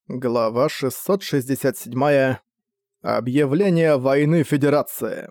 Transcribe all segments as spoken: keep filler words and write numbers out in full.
Глава шестьсот шестьдесят семь. Объявление войны Федерации.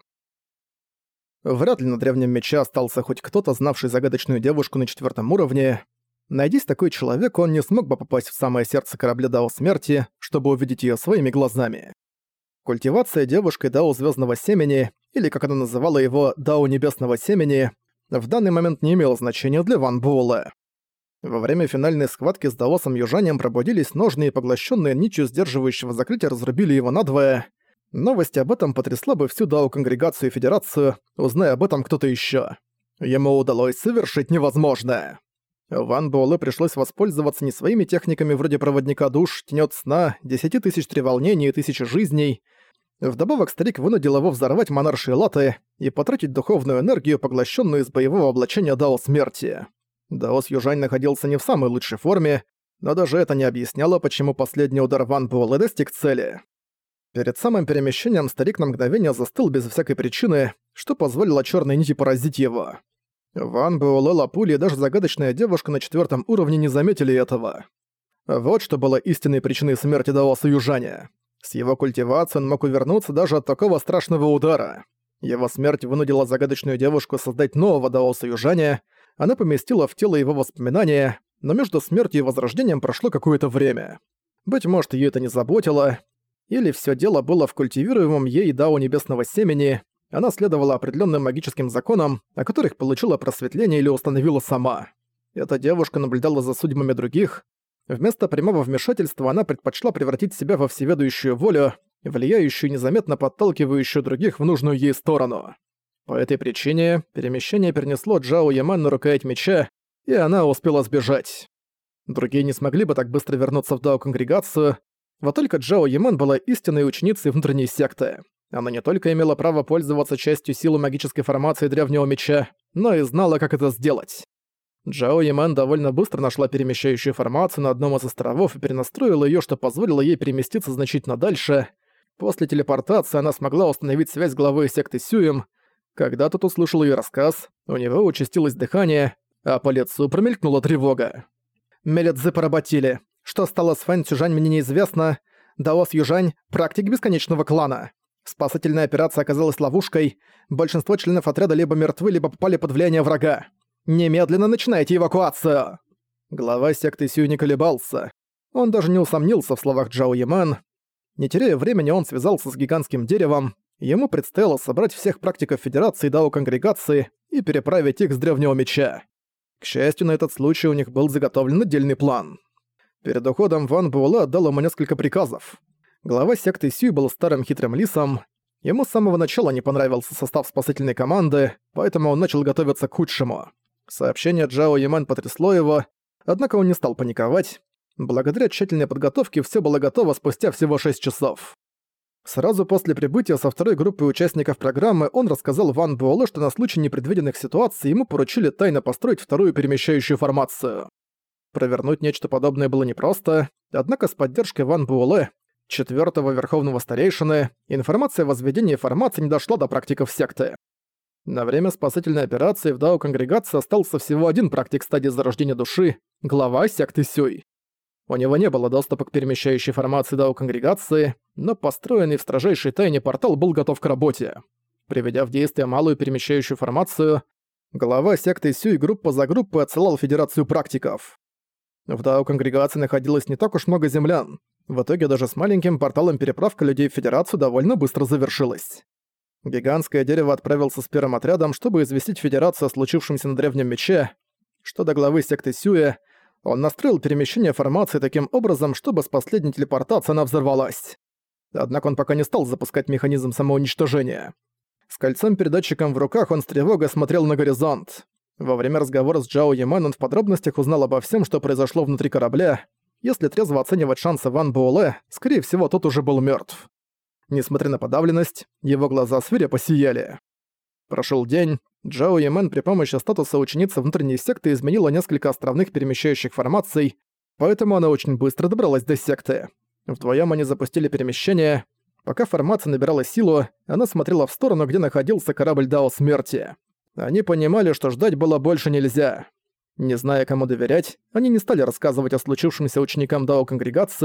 Вряд ли на Древнем Мече остался хоть кто-то, знавший загадочную девушку на четвертом уровне. Найдись такой человек, он не смог бы попасть в самое сердце корабля Дао Смерти, чтобы увидеть ее своими глазами. Культивация девушкой Дао Звездного Семени, или как она называла его, Дао Небесного Семени, в данный момент не имела значения для Ван Буэлэ. Во время финальной схватки с Даосом Южанем пробудились ножны и поглощенные нитью сдерживающего закрытия разрубили его надвое. Новость об этом потрясла бы всю Дао-конгрегацию и Федерацию, узная об этом кто-то еще. Ему удалось совершить невозможное. Ван Буэлэ пришлось воспользоваться не своими техниками вроде проводника душ, тенет сна, десяти тысяч треволнений и тысячи жизней. Вдобавок старик вынудил его взорвать монаршие латы и потратить духовную энергию, поглощенную из боевого облачения Дао Смерти. Даос Южань находился не в самой лучшей форме, но даже это не объясняло, почему последний удар Ван Буэлэ достиг цели. Перед самым перемещением старик на мгновение застыл без всякой причины, что позволило чёрной нити поразить его. Ван Буэлэ, Лапули и даже загадочная девушка на четвёртом уровне не заметили этого. Вот что было истинной причиной смерти Даоса Южаня. С его культивацией он мог увернуться даже от такого страшного удара. Его смерть вынудила загадочную девушку создать нового Даоса Южаня. Она поместила в тело его воспоминания, но между смертью и возрождением прошло какое-то время. Быть может, её это не заботило, или всё дело было в культивируемом ей Дао Небесного Семени, она следовала определённым магическим законам, о которых получила просветление или установила сама. Эта девушка наблюдала за судьбами других. Вместо прямого вмешательства она предпочла превратить себя во всеведущую волю, влияющую и незаметно подталкивающую других в нужную ей сторону. По этой причине перемещение перенесло Джао Яман на рукоять меча, и она успела сбежать. Другие не смогли бы так быстро вернуться в Дао-конгрегацию, вот только Джао Яман была истинной ученицей внутренней секты. Она не только имела право пользоваться частью силы магической формации древнего меча, но и знала, как это сделать. Джао Яман довольно быстро нашла перемещающую формацию на одном из островов и перенастроила её, что позволило ей переместиться значительно дальше. После телепортации она смогла установить связь с главой секты Сюем. Когда тот услышал её рассказ, у него участилось дыхание, а по лицу промелькнула тревога. «Мелядзы поработили. Что стало с Фэн Цюжань, мне неизвестно. Даос Южань — практик бесконечного клана. Спасательная операция оказалась ловушкой. Большинство членов отряда либо мертвы, либо попали под влияние врага. Немедленно начинайте эвакуацию!» Глава секты Сюй не колебался. Он даже не усомнился в словах Джао Яман. Не теряя времени, он связался с гигантским деревом. Ему предстояло собрать всех практиков Федерации Дао-конгрегации и переправить их с Древнего Меча. К счастью, на этот случай у них был заготовлен отдельный план. Перед уходом Ван Буэлэ отдал ему несколько приказов. Глава секты Сюй был старым хитрым лисом. Ему с самого начала не понравился состав спасательной команды, поэтому он начал готовиться к худшему. Сообщение Джао Яман потрясло его, однако он не стал паниковать. Благодаря тщательной подготовке всё было готово спустя всего шесть часов. Сразу после прибытия со второй группой участников программы он рассказал Ван Буэлэ, что на случай непредвиденных ситуаций ему поручили тайно построить вторую перемещающую формацию. Провернуть нечто подобное было непросто, однако с поддержкой Ван Буэлэ, четвёртого верховного старейшины, информация о возведении формации не дошла до практиков секты. На время спасательной операции в Дао-конгрегации остался всего один практик стадии зарождения души — глава секты Сюй. У него не было доступа к перемещающей формации Дао-конгрегации, но построенный в строжайшей тайне портал был готов к работе. Приведя в действие малую перемещающую формацию, глава секты Сюй группа за группой отсылал Федерацию практиков. В Дао-конгрегации находилось не так уж много землян. В итоге даже с маленьким порталом переправка людей в Федерацию довольно быстро завершилась. Гигантское дерево отправился с первым отрядом, чтобы известить Федерацию о случившемся на Древнем Мече. Что до главы секты Сюя, он настроил перемещение формации таким образом, чтобы с последней телепортацией она взорвалась. Однако он пока не стал запускать механизм самоуничтожения. С кольцом-передатчиком в руках он с тревогой смотрел на горизонт. Во время разговора с Джао Яман он в подробностях узнал обо всем, что произошло внутри корабля. Если трезво оценивать шансы Ван Буэлэ, скорее всего, тот уже был мертв. Несмотря на подавленность, его глаза свирепо сияли. Прошел день. Джао Яман при помощи статуса ученицы внутренней секты изменила несколько островных перемещающих формаций, поэтому она очень быстро добралась до секты. Вдвоем они запустили перемещение. Пока формация набирала силу, она смотрела в сторону, где находился корабль Дао Смерти. Они понимали, что ждать было больше нельзя. Не зная, кому доверять, они не стали рассказывать о случившемся ученикам Дао-конгрегации.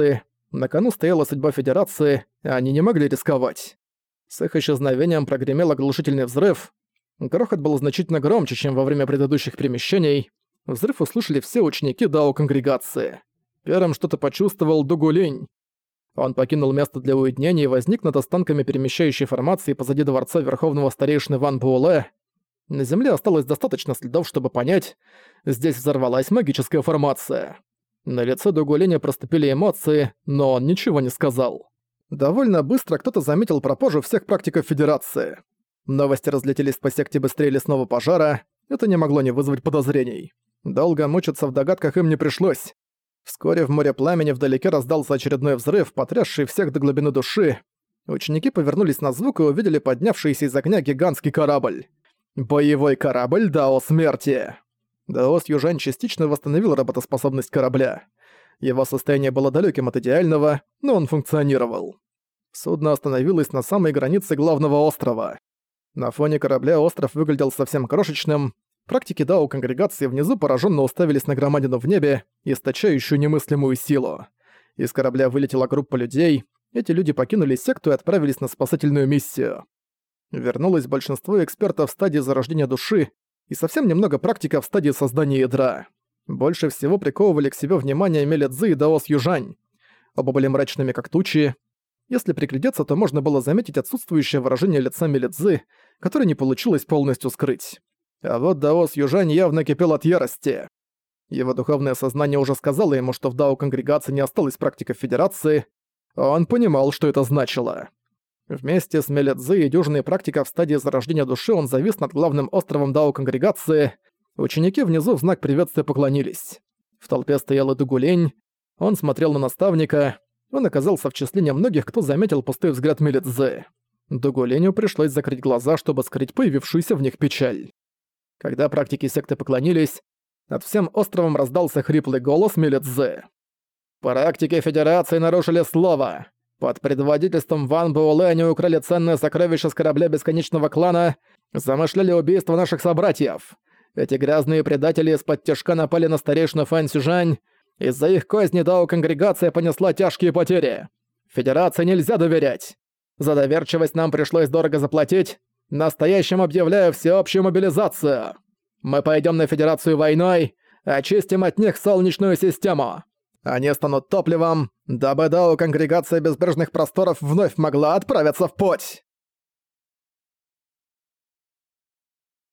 На кону стояла судьба Федерации, а они не могли рисковать. С их исчезновением прогремел оглушительный взрыв. Грохот был значительно громче, чем во время предыдущих перемещений. Взрыв услышали все ученики Дао-конгрегации. Первым что-то почувствовал Дугулинь. Он покинул место для уединения и возник над останками перемещающей формации позади дворца Верховного Старейшины Ван Буэлэ. На земле осталось достаточно следов, чтобы понять, здесь взорвалась магическая формация. На лице Дугулиня проступили эмоции, но он ничего не сказал. Довольно быстро кто-то заметил пропажу всех практиков Федерации. Новости разлетелись по секте быстрее лесного пожара, это не могло не вызвать подозрений. Долго мучиться в догадках им не пришлось. Вскоре в море пламени вдалеке раздался очередной взрыв, потрясший всех до глубины души. Ученики повернулись на звук и увидели поднявшийся из огня гигантский корабль. Боевой корабль Дао Смерти. Дао Южань частично восстановил работоспособность корабля. Его состояние было далеким от идеального, но он функционировал. Судно остановилось на самой границе главного острова. На фоне корабля остров выглядел совсем крошечным. Практики Дао-конгрегации внизу пораженно уставились на громадину в небе, источающую немыслимую силу. Из корабля вылетела группа людей. Эти люди покинули секту и отправились на спасательную миссию. Вернулось большинство экспертов в стадии зарождения души и совсем немного практиков в стадии создания ядра. Больше всего приковывали к себе внимание Меле Цзы и Даос Южань. Оба были мрачными как тучи. Если приглядеться, то можно было заметить отсутствующее выражение лица Меле Цзы, которое не получилось полностью скрыть. А вот Даос Южань явно кипел от ярости. Его духовное сознание уже сказало ему, что в Дао-конгрегации не осталось практиков Федерации. Он понимал, что это значило. Вместе с Меле Цзы и дюжиной практиков в стадии зарождения души он завис над главным островом Дао-конгрегации. Ученики внизу в знак приветствия поклонились. В толпе стоял и Дугулень. Он смотрел на наставника. Он оказался в числе немногих, кто заметил пустой взгляд Меле Цзы. Дугуленю пришлось закрыть глаза, чтобы скрыть появившуюся в них печаль. Когда практики секты поклонились, над всем островом раздался хриплый голос Меле Цзы. «Практики Федерации нарушили слово. Под предводительством Ван Буэлэ они украли ценное сокровище с корабля Бесконечного Клана, замышляли убийство наших собратьев. Эти грязные предатели из-под тяжка напали на старейшину Фэн Сюжань. Из-за их козни Дао-конгрегация понесла тяжкие потери. Федерации нельзя доверять. За доверчивость нам пришлось дорого заплатить. Настоящим объявляю всеобщую мобилизацию. Мы пойдем на Федерацию войной, очистим от них Солнечную систему. Они станут топливом, дабы Дао-конгрегация Безбрежных Просторов вновь могла отправиться в путь».